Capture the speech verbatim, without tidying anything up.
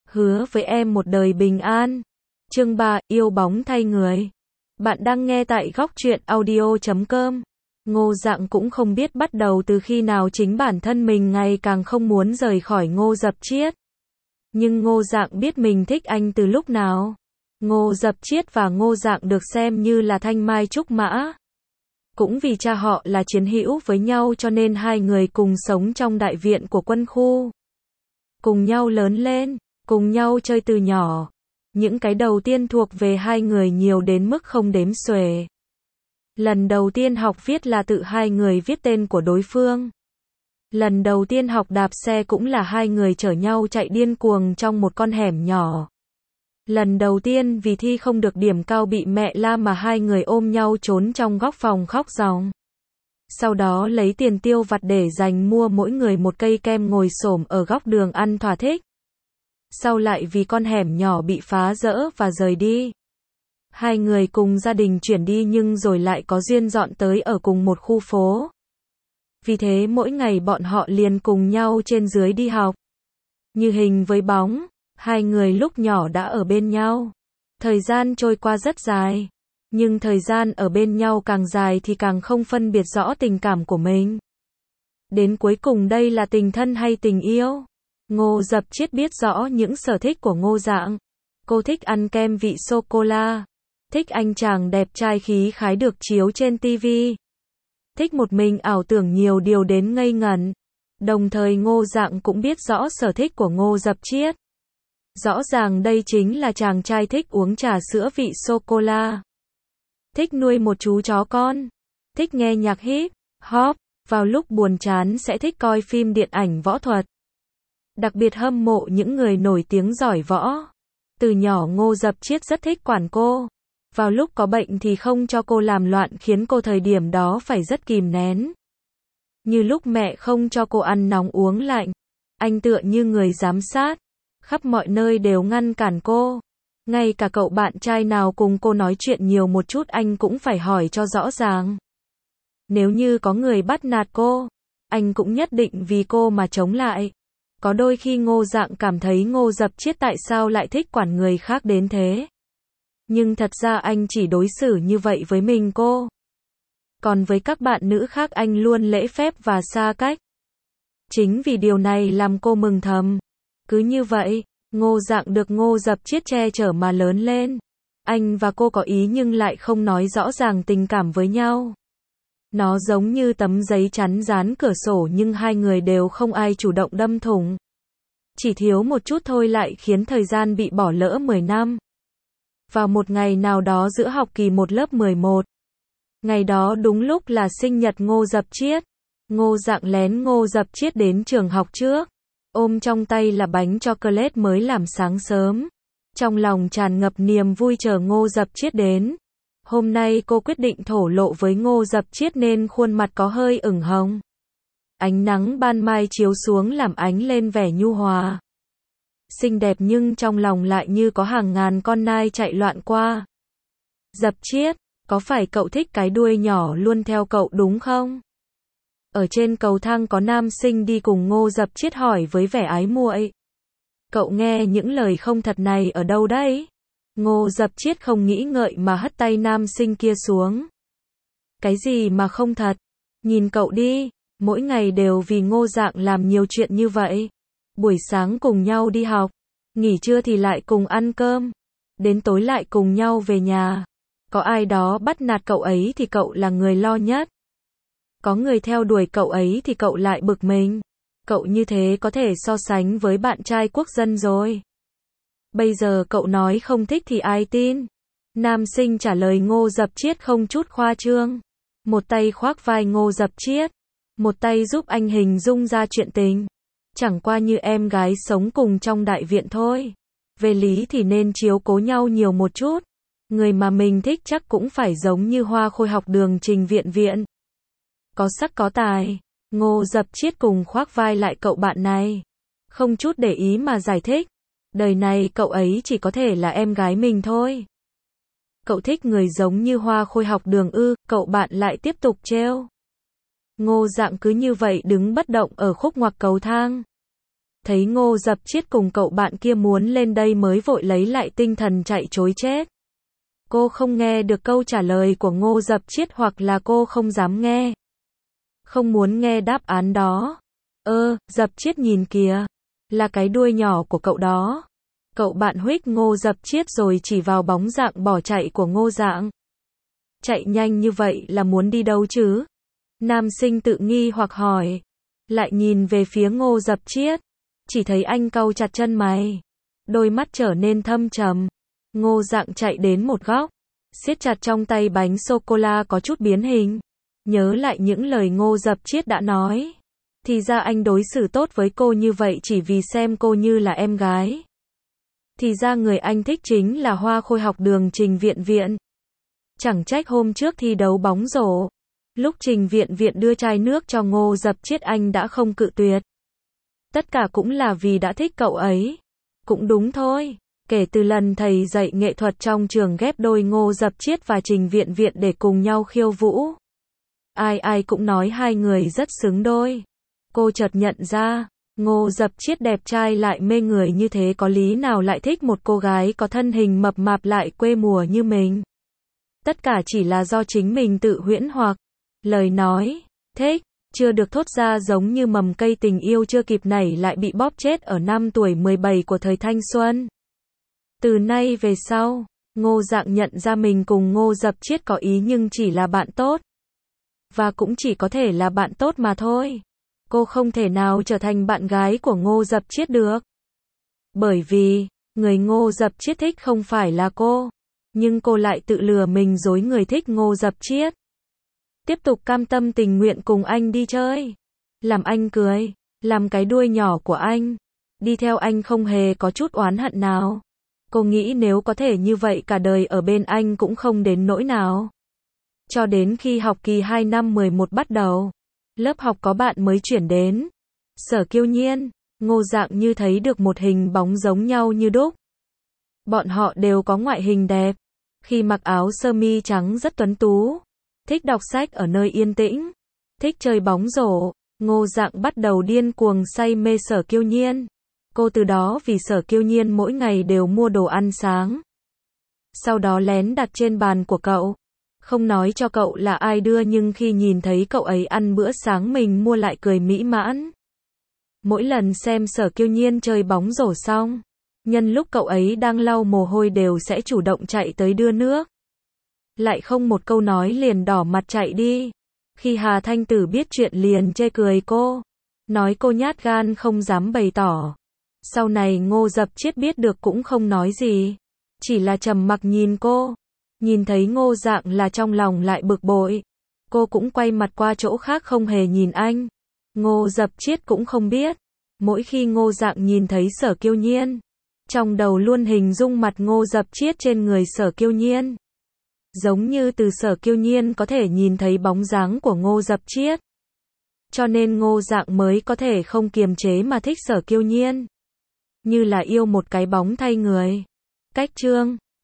hứa với em một đời bình an. Chương ba, yêu bóng thay người. Bạn đang nghe tại góc truyện audio chấm com. Ngô Dạng cũng không biết bắt đầu từ khi nào chính bản thân mình ngày càng không muốn rời khỏi Ngô Dập Chiết. Nhưng Ngô Dạng biết mình thích anh từ lúc nào. Ngô Dập Chiết và Ngô Dạng được xem như là thanh mai trúc mã. Cũng vì cha họ là chiến hữu với nhau cho nên hai người cùng sống trong đại viện của quân khu. Cùng nhau lớn lên, cùng nhau chơi từ nhỏ. Những cái đầu tiên thuộc về hai người nhiều đến mức không đếm xuể. Lần đầu tiên học viết là tự hai người viết tên của đối phương. Lần đầu tiên học đạp xe cũng là hai người chở nhau chạy điên cuồng trong một con hẻm nhỏ. Lần đầu tiên vì thi không được điểm cao bị mẹ la mà hai người ôm nhau trốn trong góc phòng khóc ròng. Sau đó lấy tiền tiêu vặt để dành mua mỗi người một cây kem ngồi xổm ở góc đường ăn thỏa thích. Sau lại vì con hẻm nhỏ bị phá rỡ và rời đi. Hai người cùng gia đình chuyển đi nhưng rồi lại có duyên dọn tới ở cùng một khu phố. Vì thế mỗi ngày bọn họ liền cùng nhau trên dưới đi học. Như hình với bóng, hai người lúc nhỏ đã ở bên nhau. Thời gian trôi qua rất dài. Nhưng thời gian ở bên nhau càng dài thì càng không phân biệt rõ tình cảm của mình. Đến cuối cùng đây là tình thân hay tình yêu? Ngô Dập Chiết biết rõ những sở thích của Ngô Dạng. Cô thích ăn kem vị sô-cô-la. Thích anh chàng đẹp trai khí khái được chiếu trên ti vi. Thích một mình ảo tưởng nhiều điều đến ngây ngẩn. Đồng thời Ngô Dạng cũng biết rõ sở thích của Ngô Dập Chiết. Rõ ràng đây chính là chàng trai thích uống trà sữa vị sô-cô-la. Thích nuôi một chú chó con. Thích nghe nhạc hip hop. Vào lúc buồn chán sẽ thích coi phim điện ảnh võ thuật. Đặc biệt hâm mộ những người nổi tiếng giỏi võ. Từ nhỏ Ngô Dập Chiết rất thích quản cô. Vào lúc có bệnh thì không cho cô làm loạn khiến cô thời điểm đó phải rất kìm nén. Như lúc mẹ không cho cô ăn nóng uống lạnh. Anh tựa như người giám sát. Khắp mọi nơi đều ngăn cản cô. Ngay cả cậu bạn trai nào cùng cô nói chuyện nhiều một chút anh cũng phải hỏi cho rõ ràng. Nếu như có người bắt nạt cô, anh cũng nhất định vì cô mà chống lại. Có đôi khi Ngô Dạng cảm thấy Ngô Dập Chiết tại sao lại thích quản người khác đến thế. Nhưng thật ra anh chỉ đối xử như vậy với mình cô. Còn với các bạn nữ khác anh luôn lễ phép và xa cách. Chính vì điều này làm cô mừng thầm. Cứ như vậy, Ngô Dạng được Ngô Dập Chiết che chở mà lớn lên. Anh và cô có ý nhưng lại không nói rõ ràng tình cảm với nhau. Nó giống như tấm giấy chắn dán cửa sổ nhưng hai người đều không ai chủ động đâm thủng. Chỉ thiếu một chút thôi lại khiến thời gian bị bỏ lỡ mười năm. Vào một ngày nào đó giữa học kỳ một lớp mười một. Ngày đó đúng lúc là sinh nhật Ngô Dập Chiết. Ngô Dạng lén Ngô Dập Chiết đến trường học trước. Ôm trong tay là bánh chocolate mới làm sáng sớm. Trong lòng tràn ngập niềm vui chờ Ngô Dập Chiết đến. Hôm nay cô quyết định thổ lộ với Ngô Dập Chiết nên khuôn mặt có hơi ửng hồng. Ánh nắng ban mai chiếu xuống làm ánh lên vẻ nhu hòa. Xinh đẹp nhưng trong lòng lại như có hàng ngàn con nai chạy loạn qua. Dập Chiết, có phải cậu thích cái đuôi nhỏ luôn theo cậu đúng không? Ở trên cầu thang có nam sinh đi cùng Ngô Dập Chiết hỏi với vẻ ái muội. Cậu nghe những lời không thật này ở đâu đấy? Ngô Dập Chiết không nghĩ ngợi mà hất tay nam sinh kia xuống. Cái gì mà không thật? Nhìn cậu đi, mỗi ngày đều vì Ngô Dạng làm nhiều chuyện như vậy. Buổi sáng cùng nhau đi học, nghỉ trưa thì lại cùng ăn cơm, đến tối lại cùng nhau về nhà. Có ai đó bắt nạt cậu ấy thì cậu là người lo nhất. Có người theo đuổi cậu ấy thì cậu lại bực mình. Cậu như thế có thể so sánh với bạn trai quốc dân rồi. Bây giờ cậu nói không thích thì ai tin? Nam sinh trả lời Ngô Dập Chiết không chút khoa trương. Một tay khoác vai Ngô Dập Chiết, một tay giúp anh hình dung ra chuyện tình. Chẳng qua như em gái sống cùng trong đại viện thôi. Về lý thì nên chiếu cố nhau nhiều một chút. Người mà mình thích chắc cũng phải giống như hoa khôi học đường Trình Viện Viện. Có sắc có tài. Ngô Dập Chiết cùng khoác vai lại cậu bạn này. Không chút để ý mà giải thích. Đời này cậu ấy chỉ có thể là em gái mình thôi. Cậu thích người giống như hoa khôi học đường ư? Cậu bạn lại tiếp tục trêu. Ngô Dạng cứ như vậy đứng bất động ở khúc ngoặc cầu thang. thấy Ngô Dập Chiết cùng cậu bạn kia muốn lên đây mới vội lấy lại tinh thần chạy trối chết. Cô không nghe được câu trả lời của Ngô Dập Chiết hoặc là cô không dám nghe. Không muốn nghe đáp án đó. Ơ, Dập Chiết nhìn kìa. Là cái đuôi nhỏ của cậu đó. Cậu bạn huých Ngô Dập Chiết rồi chỉ vào bóng dạng bỏ chạy của Ngô Dạng. Chạy nhanh như vậy là muốn đi đâu chứ? Nam sinh tự nghi hoặc hỏi. Lại nhìn về phía Ngô Dập Chiết. Chỉ thấy anh cau chặt chân mày. Đôi mắt trở nên thâm trầm. Ngô Dạng chạy đến một góc. Siết chặt trong tay bánh sô-cô-la có chút biến hình. Nhớ lại những lời Ngô Dập Chiết đã nói. Thì ra anh đối xử tốt với cô như vậy chỉ vì xem cô như là em gái. Thì ra người anh thích chính là hoa khôi học đường Trình Viện Viện. Chẳng trách hôm trước thi đấu bóng rổ. Lúc Trình Viện Viện đưa chai nước cho Ngô Dập Chiết anh đã không cự tuyệt. Tất cả cũng là vì đã thích cậu ấy. Cũng đúng thôi. Kể từ lần thầy dạy nghệ thuật trong trường ghép đôi Ngô Dập Chiết và Trình Viện Viện để cùng nhau khiêu vũ. Ai ai cũng nói hai người rất xứng đôi. Cô chợt nhận ra, Ngô Dập Chiết đẹp trai lại mê người như thế có lý nào lại thích một cô gái có thân hình mập mạp lại quê mùa như mình. Tất cả chỉ là do chính mình tự huyễn hoặc. Lời nói, thích, chưa được thốt ra giống như mầm cây tình yêu chưa kịp nảy lại bị bóp chết ở năm tuổi mười bảy của thời thanh xuân. Từ nay về sau, Ngô Dạng nhận ra mình cùng Ngô Dập Chiết có ý nhưng chỉ là bạn tốt. Và cũng chỉ có thể là bạn tốt mà thôi. Cô không thể nào trở thành bạn gái của Ngô Dập Chiết được. Bởi vì, người Ngô Dập Chiết thích không phải là cô. Nhưng cô lại tự lừa mình dối người thích Ngô Dập Chiết. Tiếp tục cam tâm tình nguyện cùng anh đi chơi. Làm anh cười. Làm cái đuôi nhỏ của anh. Đi theo anh không hề có chút oán hận nào. Cô nghĩ nếu có thể như vậy cả đời ở bên anh cũng không đến nỗi nào. Cho đến khi học kỳ hai năm mười một bắt đầu. Lớp học có bạn mới chuyển đến. Sở Kiêu Nhiên, Ngô Dạng như thấy được một hình bóng giống nhau như đúc. Bọn họ đều có ngoại hình đẹp. Khi mặc áo sơ mi trắng rất tuấn tú. Thích đọc sách ở nơi yên tĩnh. Thích chơi bóng rổ. Ngô Dạng bắt đầu điên cuồng say mê Sở Kiêu Nhiên. Cô từ đó vì Sở Kiêu Nhiên mỗi ngày đều mua đồ ăn sáng. Sau đó lén đặt trên bàn của cậu. Không nói cho cậu là ai đưa nhưng khi nhìn thấy cậu ấy ăn bữa sáng mình mua lại cười mỹ mãn. Mỗi lần xem Sở Kiêu Nhiên chơi bóng rổ xong, nhân lúc cậu ấy đang lau mồ hôi đều sẽ chủ động chạy tới đưa nước. Lại không một câu nói liền đỏ mặt chạy đi. Khi Hà Thanh Tử biết chuyện liền chê cười cô. Nói cô nhát gan không dám bày tỏ. Sau này Ngô Dập Chiết biết được cũng không nói gì. Chỉ là trầm mặc nhìn cô. Nhìn thấy Ngô Dạng là trong lòng lại bực bội. Cô cũng quay mặt qua chỗ khác không hề nhìn anh. Ngô Dập Chiết cũng không biết. Mỗi khi Ngô Dạng nhìn thấy Sở Kiêu Nhiên. Trong đầu luôn hình dung mặt Ngô Dập Chiết trên người Sở Kiêu Nhiên. Giống như từ Sở Kiêu Nhiên có thể nhìn thấy bóng dáng của Ngô Dập Chiết. Cho nên Ngô Dạng mới có thể không kiềm chế mà thích Sở Kiêu Nhiên. Như là yêu một cái bóng thay người. Cách chương